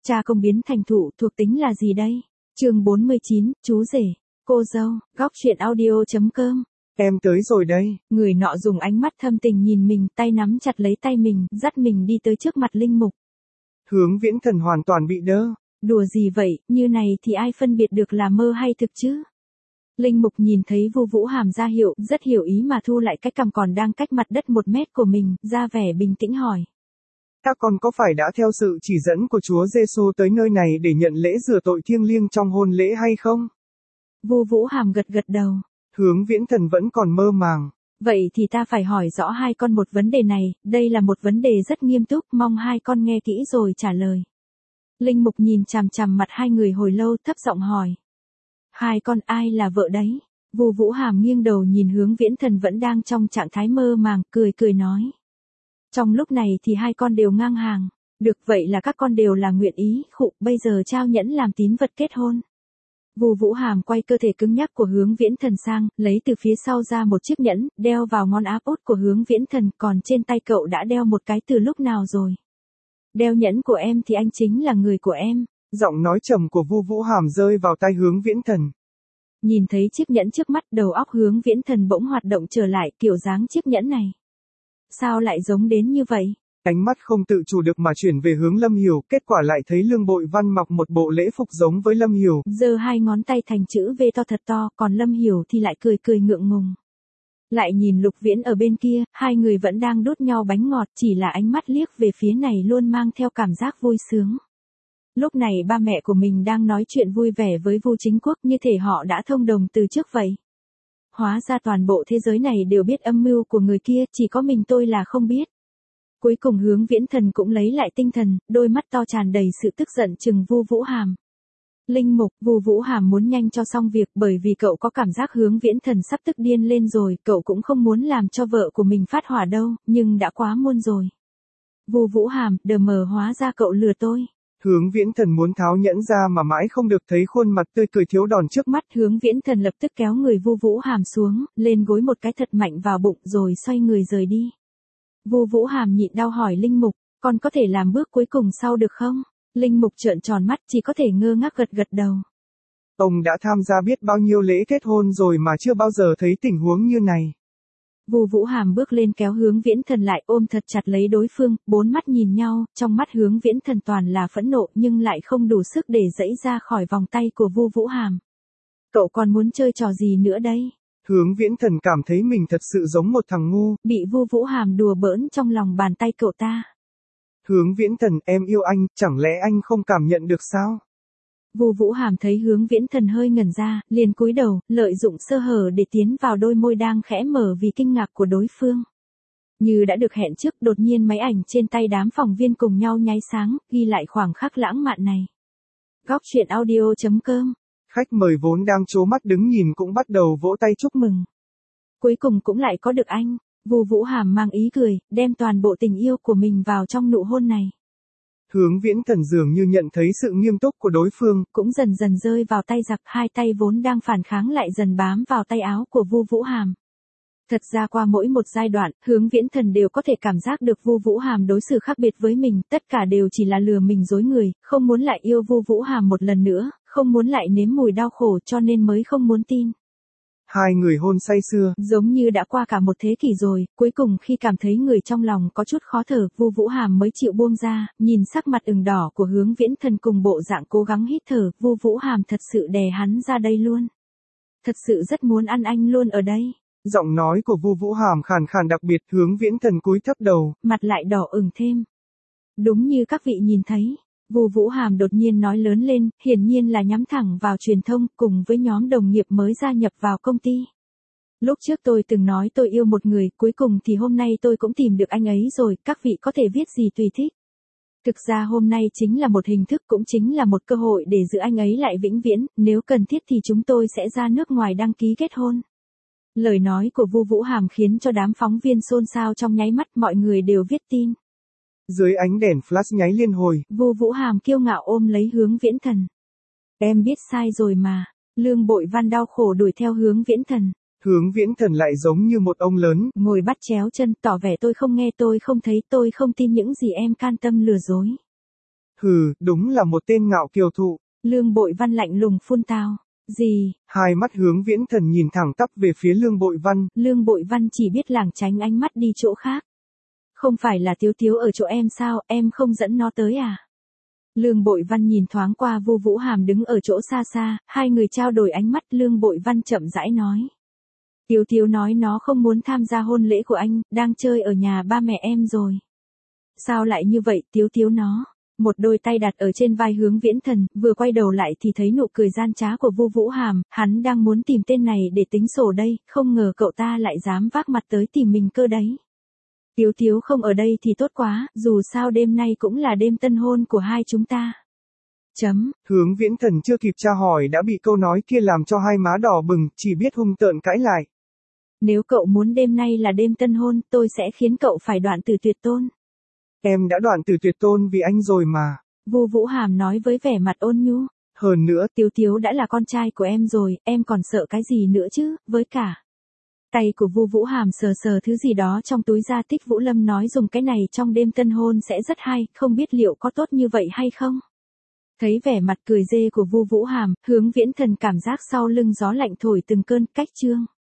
cha công biến thành thụ thuộc tính là gì đây? Chương 49, chú rể, cô dâu, góc truyện audio.com. Em tới rồi đây. Người nọ dùng ánh mắt thâm tình nhìn mình, tay nắm chặt lấy tay mình, dắt mình đi tới trước mặt Linh Mục. Hướng Viễn Thần hoàn toàn bị đơ. Đùa gì vậy, như này thì ai phân biệt được là mơ hay thực chứ? Linh Mục nhìn thấy Vu Vũ Hàm ra hiệu, rất hiểu ý mà thu lại cái cằm còn đang cách mặt đất 1 mét của mình, ra vẻ bình tĩnh hỏi. Các con có phải đã theo sự chỉ dẫn của Chúa Giêsu tới nơi này để nhận lễ rửa tội thiêng liêng trong hôn lễ hay không? Vu Vũ Hàm gật gật đầu. Hướng Viễn Thần vẫn còn mơ màng. Vậy thì ta phải hỏi rõ hai con một vấn đề này, đây là một vấn đề rất nghiêm túc, mong hai con nghe kỹ rồi trả lời. Linh Mục nhìn chằm chằm mặt hai người hồi lâu, thấp giọng hỏi. Hai con ai là vợ đấy? Vu Vũ Hàm nghiêng đầu nhìn Hướng Viễn Thần vẫn đang trong trạng thái mơ màng, cười nói. Trong lúc này thì hai con đều ngang hàng. Được, vậy là các con đều là nguyện ý, bây giờ trao nhẫn làm tín vật kết hôn. Vu Vũ Hàm quay cơ thể cứng nhắc của Hướng Viễn Thần sang, lấy từ phía sau ra một chiếc nhẫn, đeo vào ngón áp út của Hướng Viễn Thần, còn trên tay cậu đã đeo một cái từ lúc nào rồi? Đeo nhẫn của em thì anh chính là người của em. Giọng nói trầm của Vu Vũ Hàm rơi vào tai Hướng Viễn Thần. Nhìn thấy chiếc nhẫn trước mắt, đầu óc Hướng Viễn Thần bỗng hoạt động trở lại, kiểu dáng chiếc nhẫn này. Sao lại giống đến như vậy? Ánh mắt không tự chủ được mà chuyển về hướng Lâm Hiểu, kết quả lại thấy Lương Bội Văn mặc một bộ lễ phục giống với Lâm Hiểu. Giơ hai ngón tay thành chữ V to thật to, còn Lâm Hiểu thì lại cười ngượng ngùng. Lại nhìn Lục Viễn ở bên kia, hai người vẫn đang đút nhau bánh ngọt, chỉ là ánh mắt liếc về phía này luôn mang theo cảm giác vui sướng. Lúc này ba mẹ của mình đang nói chuyện vui vẻ với Vu Chính Quốc, như thể họ đã thông đồng từ trước vậy. Hóa ra toàn bộ thế giới này đều biết âm mưu của người kia, chỉ có mình tôi là không biết. Cuối cùng Hướng Viễn Thần cũng lấy lại tinh thần, đôi mắt to tràn đầy sự tức giận trừng Vu Vũ Hàm. Linh Mục, Vu Vũ Hàm muốn nhanh cho xong việc bởi vì cậu có cảm giác Hướng Viễn Thần sắp tức điên lên rồi, cậu cũng không muốn làm cho vợ của mình phát hỏa đâu, nhưng đã quá muộn rồi. Vu Vũ Hàm, đờ mờ, hóa ra cậu lừa tôi. Hướng Viễn Thần muốn tháo nhẫn ra mà mãi không được, thấy khuôn mặt tươi cười thiếu đòn trước mắt. Hướng Viễn Thần lập tức kéo người Vu Vũ Hàm xuống, lên gối một cái thật mạnh vào bụng rồi xoay người rời đi. Vu Vũ Hàm nhịn đau hỏi Linh Mục, con có thể làm bước cuối cùng sau được không? Linh Mục trợn tròn mắt, chỉ có thể ngơ ngác gật đầu. Ông đã tham gia biết bao nhiêu lễ kết hôn rồi mà chưa bao giờ thấy tình huống như này. Vu Vũ Hàm bước lên kéo Hướng Viễn Thần lại, ôm thật chặt lấy đối phương, 4 mắt nhìn nhau, trong mắt Hướng Viễn Thần toàn là phẫn nộ nhưng lại không đủ sức để giãy ra khỏi vòng tay của Vu Vũ Hàm. Cậu còn muốn chơi trò gì nữa đây? Hướng Viễn Thần cảm thấy mình thật sự giống một thằng ngu. Bị Vu Vũ Hàm đùa bỡn trong lòng bàn tay cậu ta. Hướng Viễn Thần, em yêu anh, chẳng lẽ anh không cảm nhận được sao? Vu Vũ Hàm thấy Hướng Viễn Thần hơi ngẩn ra, liền cúi đầu, lợi dụng sơ hở để tiến vào đôi môi đang khẽ mở vì kinh ngạc của đối phương. Như đã được hẹn trước, đột nhiên máy ảnh trên tay đám phóng viên cùng nhau nháy sáng, ghi lại khoảnh khắc lãng mạn này. Góc truyện audio.com. Khách mời vốn đang trố mắt đứng nhìn cũng bắt đầu vỗ tay chúc mừng. Cuối cùng cũng lại có được anh. Vu Vũ Hàm mang ý cười, đem toàn bộ tình yêu của mình vào trong nụ hôn này. Hướng Viễn Thần dường như nhận thấy sự nghiêm túc của đối phương, cũng dần dần rơi vào tay giặc, hai tay vốn đang phản kháng lại dần bám vào tay áo của Vu Vũ Hàm. Thật ra qua mỗi một giai đoạn, Hướng Viễn Thần đều có thể cảm giác được Vu Vũ Hàm đối xử khác biệt với mình, tất cả đều chỉ là lừa mình dối người, không muốn lại yêu Vu Vũ Hàm một lần nữa, không muốn lại nếm mùi đau khổ cho nên mới không muốn tin. Hai người hôn say sưa, giống như đã qua cả một thế kỷ rồi, cuối cùng khi cảm thấy người trong lòng có chút khó thở, Vu Vũ Hàm mới chịu buông ra, nhìn sắc mặt ửng đỏ của Hướng Viễn Thần cùng bộ dạng cố gắng hít thở, Vu Vũ Hàm thật sự đè hắn ra đây luôn. Thật sự rất muốn ăn anh luôn ở đây. Giọng nói của Vu Vũ Hàm khàn khàn đặc biệt, Hướng Viễn Thần cúi thấp đầu, mặt lại đỏ ửng thêm. Đúng như các vị nhìn thấy, Vu Vũ Hàm đột nhiên nói lớn lên, hiển nhiên là nhắm thẳng vào truyền thông cùng với nhóm đồng nghiệp mới gia nhập vào công ty. Lúc trước tôi từng nói tôi yêu một người, cuối cùng thì hôm nay tôi cũng tìm được anh ấy rồi, các vị có thể viết gì tùy thích. Thực ra hôm nay chính là một hình thức, cũng chính là một cơ hội để giữ anh ấy lại vĩnh viễn, nếu cần thiết thì chúng tôi sẽ ra nước ngoài đăng ký kết hôn. Lời nói của Vu Vũ Hàm khiến cho đám phóng viên xôn xao trong nháy mắt, mọi người đều viết tin. Dưới ánh đèn flash nháy liên hồi, Vu Vũ Hàm kiêu ngạo ôm lấy Hướng Viễn Thần. Em biết sai rồi mà. Lương Bội Văn đau khổ đuổi theo Hướng Viễn Thần. Hướng Viễn Thần lại giống như một ông lớn, ngồi bắt chéo chân, tỏ vẻ tôi không nghe, tôi không thấy, tôi không tin những gì em can tâm lừa dối. Hừ, đúng là một tên ngạo kiều thụ. Lương Bội Văn lạnh lùng phun tao. Gì? Hai mắt Hướng Viễn Thần nhìn thẳng tắp về phía Lương Bội Văn. Lương Bội Văn chỉ biết lảng tránh ánh mắt đi chỗ khác. Không phải là Tiếu Tiếu ở chỗ em sao, em không dẫn nó tới à? Lương Bội Văn nhìn thoáng qua Vu Vũ Hàm đứng ở chỗ xa xa, hai người trao đổi ánh mắt. Lương Bội Văn chậm rãi nói. Tiếu Tiếu nói nó không muốn tham gia hôn lễ của anh, đang chơi ở nhà ba mẹ em rồi. Sao lại như vậy, Tiếu Tiếu nó? Một đôi tay đặt ở trên vai Hướng Viễn Thần, vừa quay đầu lại thì thấy nụ cười gian trá của Vu Vũ Hàm, hắn đang muốn tìm tên này để tính sổ đây, không ngờ cậu ta lại dám vác mặt tới tìm mình cơ đấy. Tiếu Tiếu không ở đây thì tốt quá, dù sao đêm nay cũng là đêm tân hôn của hai chúng ta. Hướng Viễn Thần chưa kịp tra hỏi đã bị câu nói kia làm cho hai má đỏ bừng, chỉ biết hung tợn cãi lại. Nếu cậu muốn đêm nay là đêm tân hôn, tôi sẽ khiến cậu phải đoạn từ tuyệt tôn. Em đã đoạn từ tuyệt tôn vì anh rồi mà. Vu Vũ Hàm nói với vẻ mặt ôn nhu. Hơn nữa, Tiếu Tiếu đã là con trai của em rồi, em còn sợ cái gì nữa chứ, với cả. Tay của Vu Vũ Hàm sờ sờ thứ gì đó trong túi ra. Tích Vũ Lâm nói dùng cái này trong đêm tân hôn sẽ rất hay, không biết liệu có tốt như vậy hay không. Thấy vẻ mặt cười dê của Vu Vũ Hàm, Hướng Viễn Thần cảm giác sau lưng gió lạnh thổi từng cơn. Cách chương.